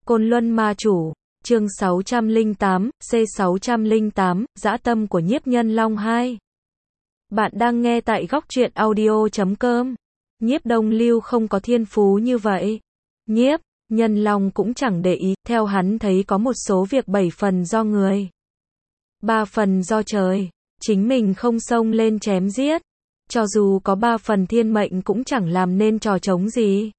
Côn Luân Ma Chủ, chương 608, C608, Dã tâm của Nhiếp Nhân Long 2. Bạn đang nghe tại góc truyện audio.com. Nhiếp Đông Lưu không có thiên phú như vậy. Nhiếp Nhân Long cũng chẳng để ý, theo hắn thấy có một số việc 7 phần do người, 3 phần do trời. Chính mình không xông lên chém giết, cho dù có 3 phần thiên mệnh cũng chẳng làm nên trò trống gì.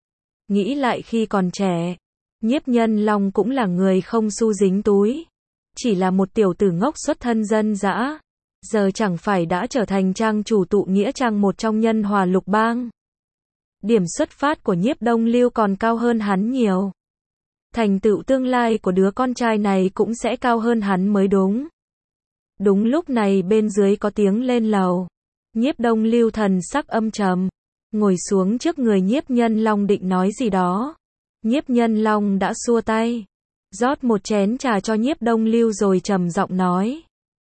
Nghĩ lại khi còn trẻ, Nhiếp Nhân Long cũng là người không xu dính túi, chỉ là một tiểu tử ngốc xuất thân dân dã, giờ chẳng phải đã trở thành trang chủ tụ nghĩa trang một trong nhân hòa lục bang. Điểm xuất phát của Nhiếp Đông Lưu còn cao hơn hắn nhiều. Thành tựu tương lai của đứa con trai này cũng sẽ cao hơn hắn mới đúng. Đúng lúc này bên dưới có tiếng lên lầu. Nhiếp Đông Lưu thần sắc âm trầm, ngồi xuống trước người Nhiếp Nhân Long định nói gì đó. Nhiếp Nhân Long đã xua tay, rót một chén trà cho Nhiếp Đông Lưu rồi trầm giọng nói: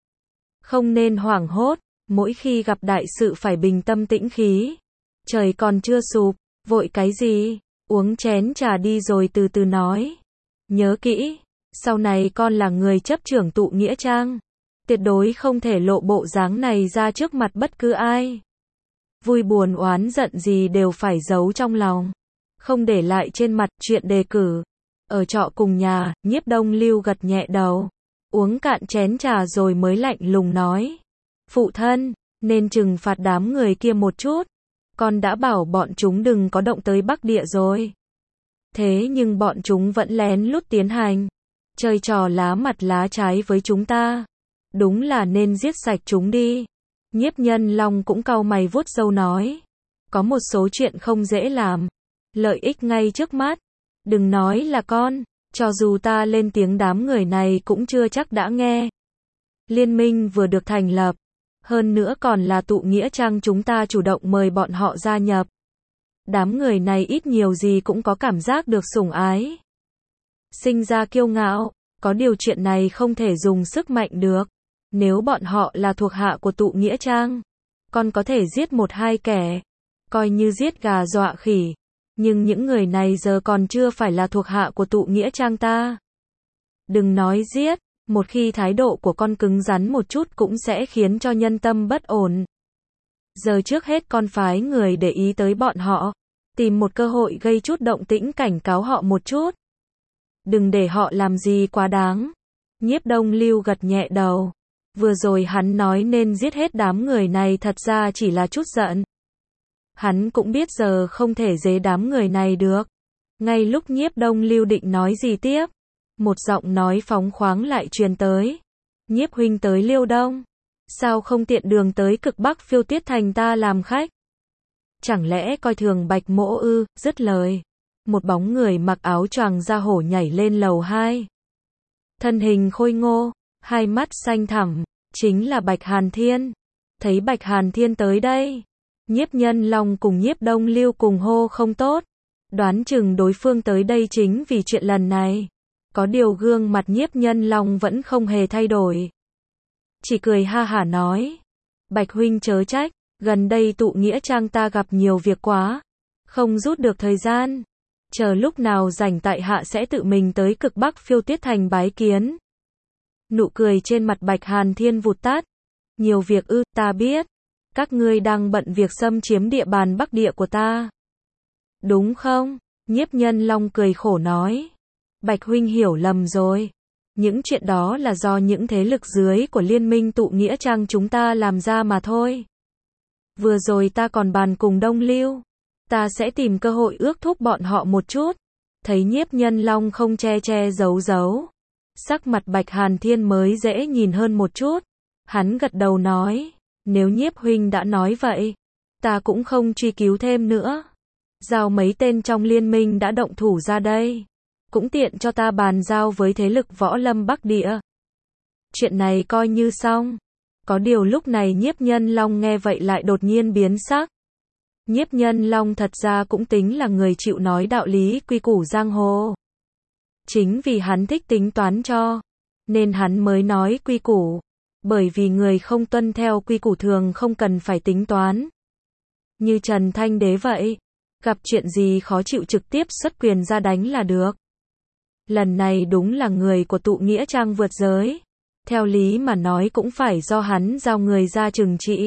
không nên hoảng hốt, mỗi khi gặp đại sự phải bình tâm tĩnh khí. Trời còn chưa sụp, vội cái gì, uống chén trà đi rồi từ từ nói. Nhớ kỹ, sau này con là người chấp trưởng tụ nghĩa trang, tuyệt đối không thể lộ bộ dáng này ra trước mặt bất cứ ai. Vui buồn oán giận gì đều phải giấu trong lòng, không để lại trên mặt. Chuyện đề cử, ở trọ cùng nhà, Nhiếp Đông Lưu gật nhẹ đầu, uống cạn chén trà rồi mới lạnh lùng nói: phụ thân, nên trừng phạt đám người kia một chút. Con đã bảo bọn chúng đừng có động tới Bắc Địa rồi. Thế nhưng bọn chúng vẫn lén lút tiến hành, chơi trò lá mặt lá trái với chúng ta. Đúng là nên giết sạch chúng đi. Nhiếp Nhân Long cũng cau mày vuốt râu nói: có một số chuyện không dễ làm, lợi ích ngay trước mắt. Đừng nói là con, cho dù ta lên tiếng đám người này cũng chưa chắc đã nghe. Liên minh vừa được thành lập, hơn nữa còn là tụ nghĩa trang chúng ta chủ động mời bọn họ gia nhập. Đám người này ít nhiều gì cũng có cảm giác được sủng ái, sinh ra kiêu ngạo. Có điều chuyện này không thể dùng sức mạnh được. Nếu bọn họ là thuộc hạ của tụ nghĩa trang, con có thể giết 1-2 kẻ, coi như giết gà dọa khỉ. Nhưng những người này giờ còn chưa phải là thuộc hạ của tụ nghĩa trang ta. Đừng nói giết, một khi thái độ của con cứng rắn một chút cũng sẽ khiến cho nhân tâm bất ổn. Giờ trước hết con phái người để ý tới bọn họ, tìm một cơ hội gây chút động tĩnh cảnh cáo họ một chút. Đừng để họ làm gì quá đáng. Nhiếp Đông Lưu gật nhẹ đầu. Vừa rồi hắn nói nên giết hết đám người này thật ra chỉ là chút giận. Hắn cũng biết giờ không thể dế đám người này được. Ngay lúc Nhiếp Đông Lưu định nói gì tiếp, một giọng nói phóng khoáng lại truyền tới: Nhiếp huynh tới Liêu Đông, sao không tiện đường tới cực Bắc Phiêu Tuyết Thành ta làm khách? Chẳng lẽ coi thường Bạch Mỗ ư? Dứt lời, một bóng người mặc áo choàng da hổ nhảy lên lầu 2. Thân hình khôi ngô, hai mắt xanh thẳm, chính là Bạch Hàn Thiên. Thấy Bạch Hàn Thiên tới đây, Nhiếp Nhân Long cùng Nhiếp Đông Lưu cùng hô không tốt. Đoán chừng đối phương tới đây chính vì chuyện lần này. Có điều gương mặt Nhiếp Nhân Long vẫn không hề thay đổi, chỉ cười ha hả nói: Bạch huynh chớ trách, gần đây tụ nghĩa trang ta gặp nhiều việc quá, không rút được thời gian. Chờ lúc nào rảnh tại hạ sẽ tự mình tới cực Bắc Phiêu Tuyết Thành bái kiến. Nụ cười trên mặt Bạch Hàn Thiên vụt tắt. Nhiều việc ư? Ta biết, các ngươi đang bận việc xâm chiếm địa bàn Bắc Địa của ta, đúng không? Nhiếp Nhân Long cười khổ nói: Bạch huynh hiểu lầm rồi. Những chuyện đó là do những thế lực dưới của liên minh tụ nghĩa trang chúng ta làm ra mà thôi. Vừa rồi ta còn bàn cùng Đông Lưu, ta sẽ tìm cơ hội ước thúc bọn họ một chút. Thấy Nhiếp Nhân Long không che che giấu giấu, sắc mặt Bạch Hàn Thiên mới dễ nhìn hơn một chút. Hắn gật đầu nói: nếu Nhiếp huynh đã nói vậy, ta cũng không truy cứu thêm nữa. Giao mấy tên trong liên minh đã động thủ ra đây, cũng tiện cho ta bàn giao với thế lực võ lâm Bắc Địa. Chuyện này coi như xong. Có điều lúc này Nhiếp Nhân Long nghe vậy lại đột nhiên biến sắc. Nhiếp Nhân Long thật ra cũng tính là người chịu nói đạo lý quy củ giang hồ. Chính vì hắn thích tính toán cho, nên hắn mới nói quy củ. Bởi vì người không tuân theo quy củ thường không cần phải tính toán. Như Trần Thanh Đế vậy, gặp chuyện gì khó chịu trực tiếp xuất quyền ra đánh là được. Lần này đúng là người của tụ nghĩa trang vượt giới. Theo lý mà nói cũng phải do hắn giao người ra trừng trị.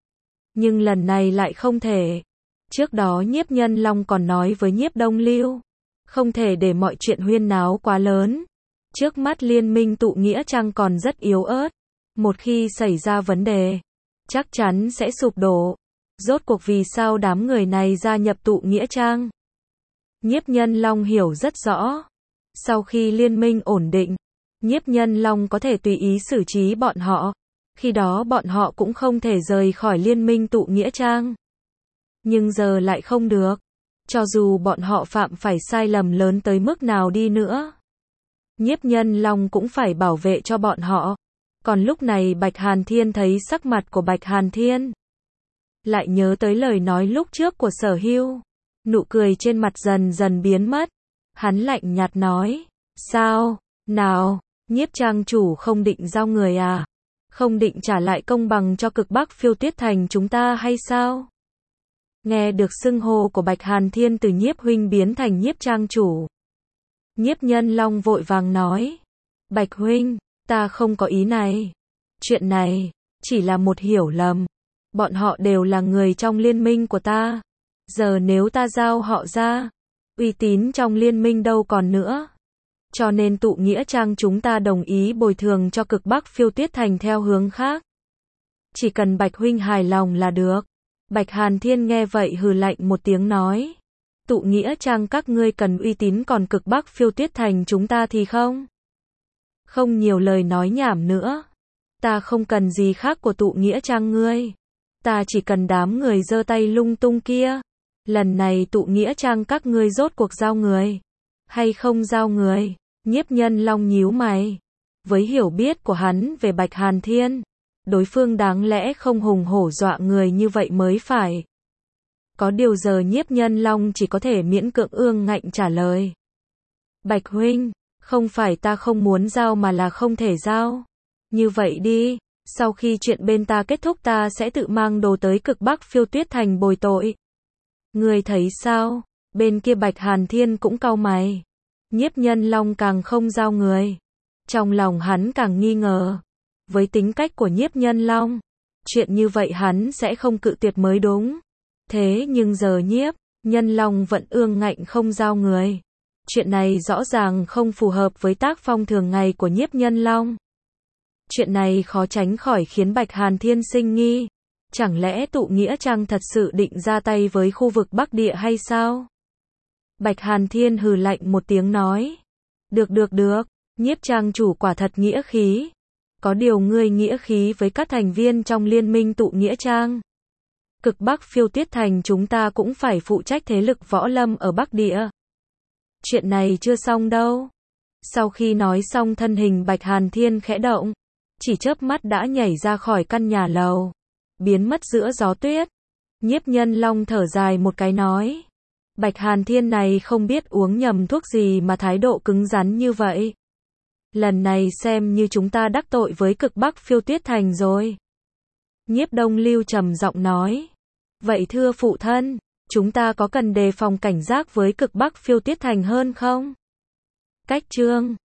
Nhưng lần này lại không thể. Trước đó Nhiếp Nhân Long còn nói với Nhiếp Đông Lưu, không thể để mọi chuyện huyên náo quá lớn. Trước mắt liên minh tụ nghĩa trang còn rất yếu ớt. Một khi xảy ra vấn đề, chắc chắn sẽ sụp đổ. Rốt cuộc vì sao đám người này gia nhập tụ nghĩa trang? Nhiếp Nhân Long hiểu rất rõ. Sau khi liên minh ổn định, Nhiếp Nhân Long có thể tùy ý xử trí bọn họ. Khi đó bọn họ cũng không thể rời khỏi liên minh tụ nghĩa trang. Nhưng giờ lại không được. Cho dù bọn họ phạm phải sai lầm lớn tới mức nào đi nữa, Nhiếp Nhân Long cũng phải bảo vệ cho bọn họ. Còn lúc này Bạch Hàn Thiên thấy sắc mặt của Bạch Hàn Thiên, lại nhớ tới lời nói lúc trước của Sở Hưu. Nụ cười trên mặt dần dần biến mất. Hắn lạnh nhạt nói, sao, nào, Nhiếp trang chủ không định giao người à? Không định trả lại công bằng cho Cực Bắc Phiêu Tuyết Thành chúng ta hay sao? Nghe được xưng hô của Bạch Hàn Thiên từ Nhiếp huynh biến thành Nhiếp trang chủ, Nhiếp Nhân Long vội vàng nói, Bạch huynh, ta không có ý này. Chuyện này chỉ là một hiểu lầm. Bọn họ đều là người trong liên minh của ta. Giờ nếu ta giao họ ra, uy tín trong liên minh đâu còn nữa. Cho nên tụ nghĩa trang chúng ta đồng ý bồi thường cho Cực Bắc Phiêu Tuyết Thành theo hướng khác. Chỉ cần Bạch huynh hài lòng là được. Bạch Hàn Thiên nghe vậy hừ lạnh một tiếng nói, tụ nghĩa trang các ngươi cần uy tín, còn Cực Bắc Phiêu Tuyết Thành chúng ta thì không. Không nhiều lời nói nhảm nữa. Ta không cần gì khác của tụ nghĩa trang ngươi. Ta chỉ cần đám người giơ tay lung tung kia. Lần này tụ nghĩa trang các ngươi rốt cuộc giao người hay không giao người? Nhiếp Nhân Long nhíu mày. Với hiểu biết của hắn về Bạch Hàn Thiên, đối phương đáng lẽ không hùng hổ dọa người như vậy mới phải. Có điều giờ Nhiếp Nhân Long chỉ có thể miễn cưỡng ương ngạnh trả lời. Bạch huynh, không phải ta không muốn giao mà là không thể giao. Như vậy đi, sau khi chuyện bên ta kết thúc ta sẽ tự mang đồ tới Cực Bắc Phiêu Tuyết Thành bồi tội. Ngươi thấy sao? Bên kia Bạch Hàn Thiên cũng cau mày. Nhiếp Nhân Long càng không giao người. Trong lòng hắn càng nghi ngờ. Với tính cách của Nhiếp Nhân Long, chuyện như vậy hắn sẽ không cự tuyệt mới đúng. Thế nhưng giờ Nhiếp Nhân Long vẫn ương ngạnh không giao người. Chuyện này rõ ràng không phù hợp với tác phong thường ngày của Nhiếp Nhân Long. Chuyện này khó tránh khỏi khiến Bạch Hàn Thiên sinh nghi. Chẳng lẽ tụ nghĩa trang thật sự định ra tay với khu vực Bắc Địa hay sao? Bạch Hàn Thiên hừ lạnh một tiếng nói. Được, Nhiếp trang chủ quả thật nghĩa khí. Có điều ngươi nghĩa khí với các thành viên trong liên minh tụ nghĩa trang. Cực Bắc Phiêu Tuyết Thành chúng ta cũng phải phụ trách thế lực võ lâm ở Bắc Địa. Chuyện này chưa xong đâu. Sau khi nói xong thân hình Bạch Hàn Thiên khẽ động. Chỉ chớp mắt đã nhảy ra khỏi căn nhà lầu. Biến mất giữa gió tuyết. Nhiếp Nhân Long thở dài một cái nói. Bạch Hàn Thiên này không biết uống nhầm thuốc gì mà thái độ cứng rắn như vậy. Lần này xem như chúng ta đắc tội với Cực Bắc Phiêu Tuyết Thành rồi. Nhiếp Đông Lưu trầm giọng nói. Vậy thưa phụ thân, chúng ta có cần đề phòng cảnh giác với Cực Bắc Phiêu Tuyết Thành hơn không? Cách chương